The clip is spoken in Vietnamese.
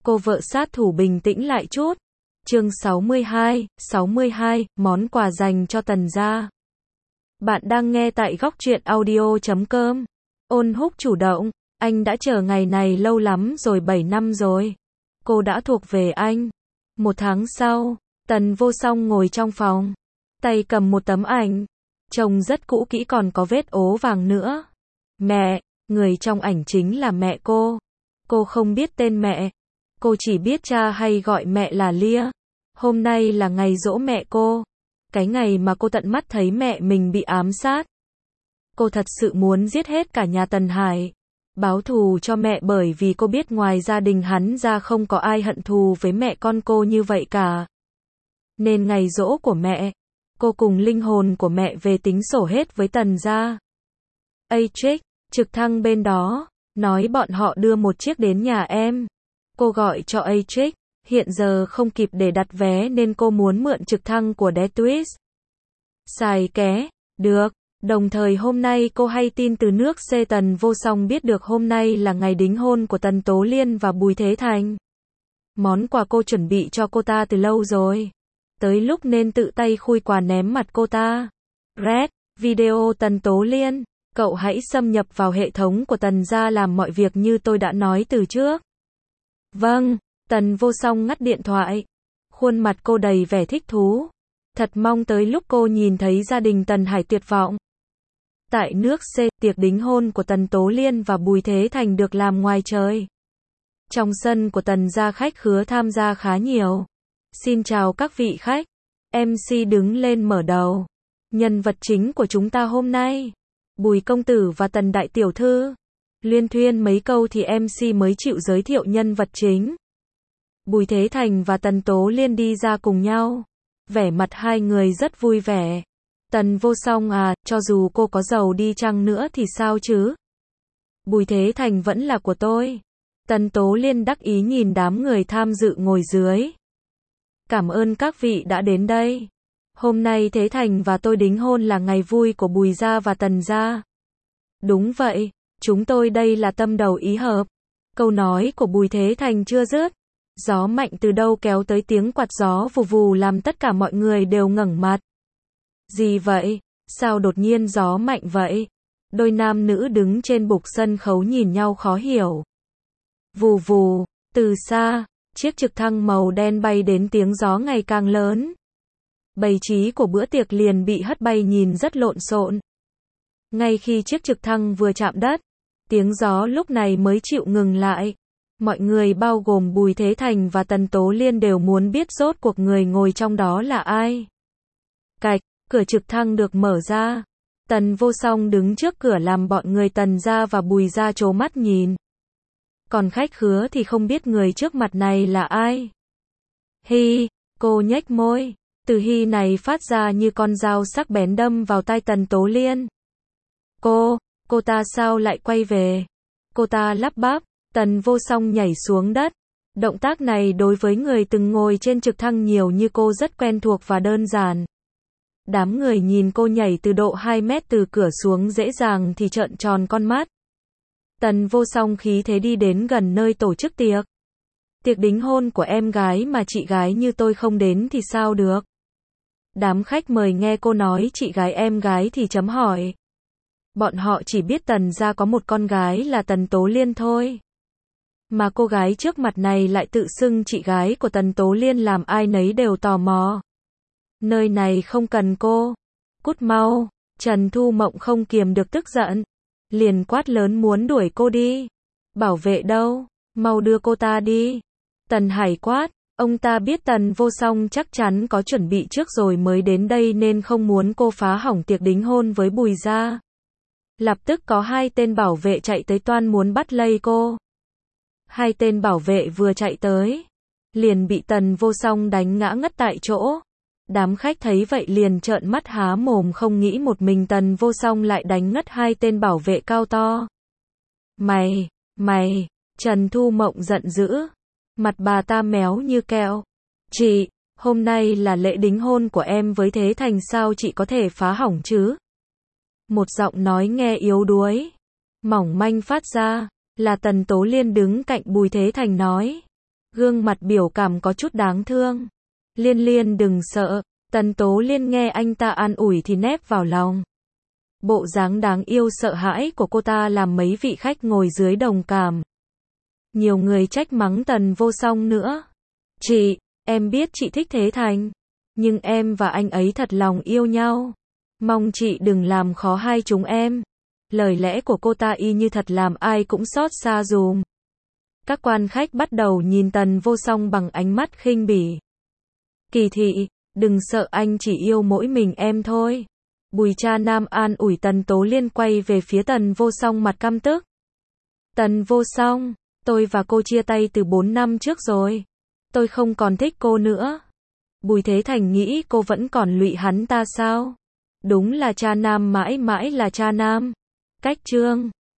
Cô vợ sát thủ bình tĩnh lại chút. Chương 62, món quà dành cho Tần gia. Bạn đang nghe tại góc truyện audio.com. Ôn Húc chủ động, anh đã chờ ngày này lâu lắm rồi, 7 năm rồi. Cô đã thuộc về anh. 1 tháng sau, Tần Vô Song ngồi trong phòng, tay cầm một tấm ảnh, trông rất cũ kỹ, còn có vết ố vàng nữa. Mẹ, người trong ảnh chính là mẹ cô. Cô không biết tên mẹ. Cô chỉ biết cha hay gọi mẹ là Lia. Hôm nay là ngày giỗ mẹ cô. Cái ngày mà cô tận mắt thấy mẹ mình bị ám sát. Cô thật sự muốn giết hết cả nhà Tần Hải, báo thù cho mẹ, bởi vì cô biết ngoài gia đình hắn ra không có ai hận thù với mẹ con cô như vậy cả. Nên ngày giỗ của mẹ, cô cùng linh hồn của mẹ về tính sổ hết với Tần gia. Atrix, trực thăng bên đó, nói bọn họ đưa một chiếc đến nhà em. Cô gọi cho Atrix, hiện giờ không kịp để đặt vé nên cô muốn mượn trực thăng của Detwist. Xài ké, được. Đồng thời hôm nay cô hay tin từ nước C. Tần Vô Song biết được hôm nay là ngày đính hôn của Tần Tố Liên và Bùi Thế Thành. Món quà cô chuẩn bị cho cô ta từ lâu rồi. Tới lúc nên tự tay khui quà ném mặt cô ta. Red, video Tần Tố Liên, cậu hãy xâm nhập vào hệ thống của Tần gia làm mọi việc như tôi đã nói từ trước. Vâng, Tần Vô Song ngắt điện thoại. Khuôn mặt cô đầy vẻ thích thú. Thật mong tới lúc cô nhìn thấy gia đình Tần Hải tuyệt vọng. Tại nước C, tiệc đính hôn của Tần Tố Liên và Bùi Thế Thành được làm ngoài trời. Trong sân của Tần gia khách khứa tham gia khá nhiều. Xin chào các vị khách. MC đứng lên mở đầu. Nhân vật chính của chúng ta hôm nay, Bùi công tử và Tần đại tiểu thư. Liên thuyên mấy câu thì MC mới chịu giới thiệu nhân vật chính. Bùi Thế Thành và Tần Tố Liên đi ra cùng nhau. Vẻ mặt hai người rất vui vẻ. Tần Vô Song à, cho dù cô có giàu đi chăng nữa thì sao chứ? Bùi Thế Thành vẫn là của tôi. Tần Tố Liên đắc ý nhìn đám người tham dự ngồi dưới. Cảm ơn các vị đã đến đây. Hôm nay Thế Thành và tôi đính hôn là ngày vui của Bùi gia và Tần gia. Đúng vậy, chúng tôi đây là tâm đầu ý hợp. Câu nói của Bùi Thế Thành chưa dứt, gió mạnh từ đâu kéo tới, tiếng quạt gió vù vù làm tất cả mọi người đều ngẩng mặt. Gì vậy? Sao đột nhiên gió mạnh vậy? Đôi nam nữ đứng trên bục sân khấu nhìn nhau khó hiểu. Vù vù, từ xa, chiếc trực thăng màu đen bay đến, tiếng gió ngày càng lớn. Bày trí của bữa tiệc liền bị hất bay, nhìn rất lộn xộn. Ngay khi chiếc trực thăng vừa chạm đất, tiếng gió lúc này mới chịu ngừng lại. Mọi người bao gồm Bùi Thế Thành và Tần Tố Liên đều muốn biết rốt cuộc người ngồi trong đó là ai. Cạch, cửa trực thăng được mở ra. Tần Vô Song đứng trước cửa làm bọn người Tần gia và Bùi gia trố mắt nhìn. Còn khách khứa thì không biết người trước mặt này là ai. Hi, cô nhếch môi. Từ hi này phát ra như con dao sắc bén đâm vào tai Tần Tố Liên. Cô ta sao lại quay về? Cô ta lắp bắp. Tần Vô Song nhảy xuống đất. Động tác này đối với người từng ngồi trên trực thăng nhiều như cô rất quen thuộc và đơn giản. Đám người nhìn cô nhảy từ độ 2 mét từ cửa xuống dễ dàng thì trợn tròn con mắt. Tần Vô Song khí thế đi đến gần nơi tổ chức tiệc. Tiệc đính hôn của em gái mà chị gái như tôi không đến thì sao được? Đám khách mời nghe cô nói chị gái em gái thì chấm hỏi. Bọn họ chỉ biết Tần gia có một con gái là Tần Tố Liên thôi. Mà cô gái trước mặt này lại tự xưng chị gái của Tần Tố Liên, làm ai nấy đều tò mò. Nơi này không cần cô. Cút mau. Trần Thu Mộng không kiềm được tức giận. Liền quát lớn muốn đuổi cô đi. Bảo vệ đâu? Mau đưa cô ta đi. Tần Hải quát. Ông ta biết Tần Vô Song chắc chắn có chuẩn bị trước rồi mới đến đây nên không muốn cô phá hỏng tiệc đính hôn với Bùi gia. Lập tức có 2 tên bảo vệ chạy tới toan muốn bắt lây cô. 2 tên bảo vệ vừa chạy tới, liền bị Tần Vô Song đánh ngã ngất tại chỗ. Đám khách thấy vậy liền trợn mắt há mồm, không nghĩ một mình Tần Vô Song lại đánh ngất 2 tên bảo vệ cao to. Mày, Trần Thu Mộng giận dữ. Mặt bà ta méo như kẹo. Chị, hôm nay là lễ đính hôn của em với Thế Thành, sao chị có thể phá hỏng chứ? Một giọng nói nghe yếu đuối, mỏng manh phát ra. Là Tần Tố Liên đứng cạnh Bùi Thế Thành nói. Gương mặt biểu cảm có chút đáng thương. Liên Liên đừng sợ. Tần Tố Liên nghe anh ta an ủi thì nép vào lòng. Bộ dáng đáng yêu sợ hãi của cô ta làm mấy vị khách ngồi dưới đồng cảm. Nhiều người trách mắng Tần Vô Song nữa. Chị, em biết chị thích Thế Thành. Nhưng em và anh ấy thật lòng yêu nhau. Mong chị đừng làm khó hai chúng em. Lời lẽ của cô ta y như thật làm ai cũng xót xa dùm. Các quan khách bắt đầu nhìn Tần Vô Song bằng ánh mắt khinh bỉ. Kỳ thị, đừng sợ anh chỉ yêu mỗi mình em thôi. Bùi Cha Nam an ủi Tần Tố Liên quay về phía Tần Vô Song mặt căm tức. Tần Vô Song, tôi và cô chia tay từ 4 năm trước rồi. Tôi không còn thích cô nữa. Bùi Thế Thành nghĩ cô vẫn còn lụy hắn ta sao? Đúng là Cha Nam mãi mãi là Cha Nam. Cách chương